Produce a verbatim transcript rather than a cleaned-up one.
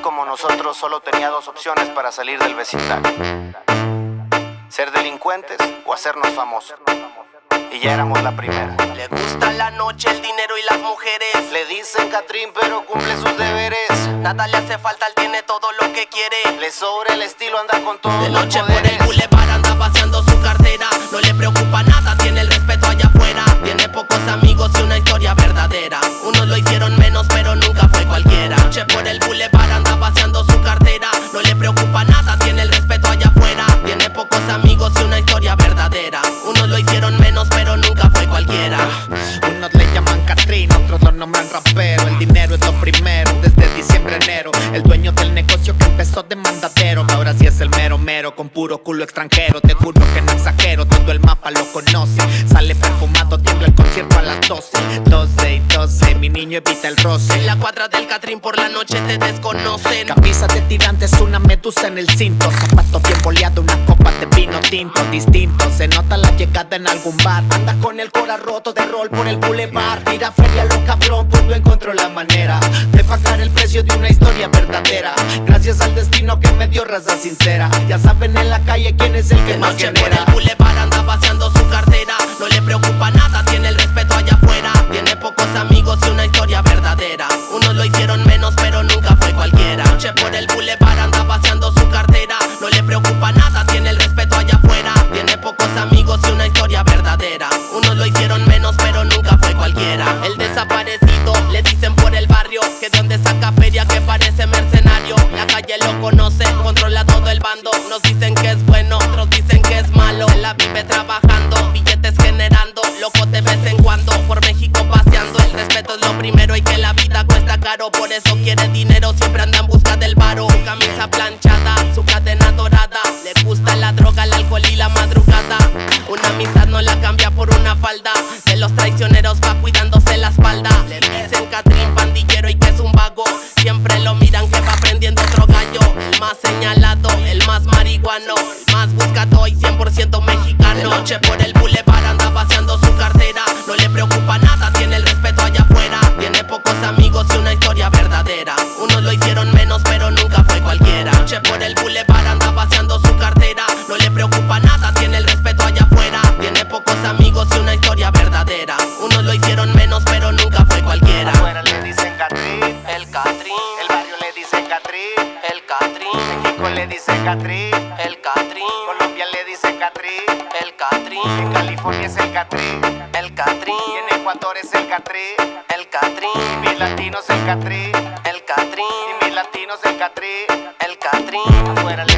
como nosotros solo tenía dos opciones para salir del vecindario: ser delincuentes o hacernos famosos. Y ya éramos la primera. Le gusta la noche, el dinero y las mujeres. Le dicen Catrín pero cumple sus deberes. Nada le hace falta, él tiene todo lo que quiere. Le sobra el estilo, anda con todos De los noche por poderes. el bulevar anda paseando su cartera. No le preocupa nada, tiene el respeto allá afuera. Tiene pocos amigos y una historia verdadera. Unos lo hicieron menos pero nunca fue cualquiera. Noche por el bulevar anda paseando su cartera. No le preocupa nada, tiene el respeto allá afuera. Tiene pocos amigos y una historia verdadera. Unos lo hicieron menos pero nunca fue cualquiera. Unos le llaman Catrín, otros lo nombran rapero. El dinero es lo primero, desde diciembre a enero. El dueño del negocio que empezó de mandadero, ahora sí es el mero mero, con puro culo extranjero. Te juro que no exagero, todo el mapa lo conoce. Sale perfumado, tiembla el concierto a las doce. Doce y doce, mi niño evita el roce. En la cuadra del Catrín por la noche te desconocen. Camisa de tirantes, una medusa en el cinto. Zapato bien boleado, una copa de vino tinto. Distinto, se nota la llegada en algún bar. Anda con el cora roto de rol por el bulevar. Tira feria lo cabrón, pues no encontró la manera de pagar el precio de una historia verdadera. Gracias al destino que me dio raza sincera. Ya saben en la calle quién es el que De más noche por genera. el bulevar anda paseando su cartera. No le preocupa nada, tiene el respeto allá afuera. Tiene pocos amigos y una historia verdadera. Unos lo hicieron menos pero nunca fue cualquiera. Noche por el bulevar anda paseando su cartera. No le preocupa nada, tiene el respeto allá afuera. Tiene pocos amigos y una historia verdadera. Unos lo hicieron menos pero nunca fue cualquiera. El desaparecido, le dicen por el barrio, que de donde saca feria que parece mercenario. La calle lo conoce, controla todo el bando. Nos dicen que es bueno, otros dicen que es malo. Se la vive trabajando, billetes generando. Loco de vez en cuando, por México paseando. El respeto es lo primero y que la vida cuesta caro. Por eso quiere dinero, siempre anda en busca del varo. Su camisa planchada, su cadena dorada. Le gusta la droga, el alcohol y la madrugada. Una amistad no la cambia por una falda. De los traicioneros va cuidándose la espalda. Le dicen Catrín pandillero y que es un vago. Siempre lo miran que va aprendiendo otro gallo. El más señalado, el más marihuano, el más buscado y cien por ciento mexicano. De noche por el bulevar anda paseando su cartera. No le preocupa nada, tiene el respeto allá afuera. Tiene pocos amigos y una historia verdadera. Unos lo hicieron menos pero nunca fue cualquiera. Noche por el bulevar anda paseando su cartera. No le preocupa nada, tiene el respeto allá afuera. Tiene pocos amigos y una historia verdadera. Unos lo hicieron menos pero nunca fue cualquiera. Afuera le dicen Catrín, El Catrín, el barrio le dice Catrín, el Catrín, México le dice Catrín, el Catrín, Colombia le dice Catrín, el en Catrín, California es el Catrín, el y Catrín, en Ecuador es el Catrín, el y Catrín, mis latinos el Catrín, el Catrín, y mis latinos el Catrín, el Catrín. afuera le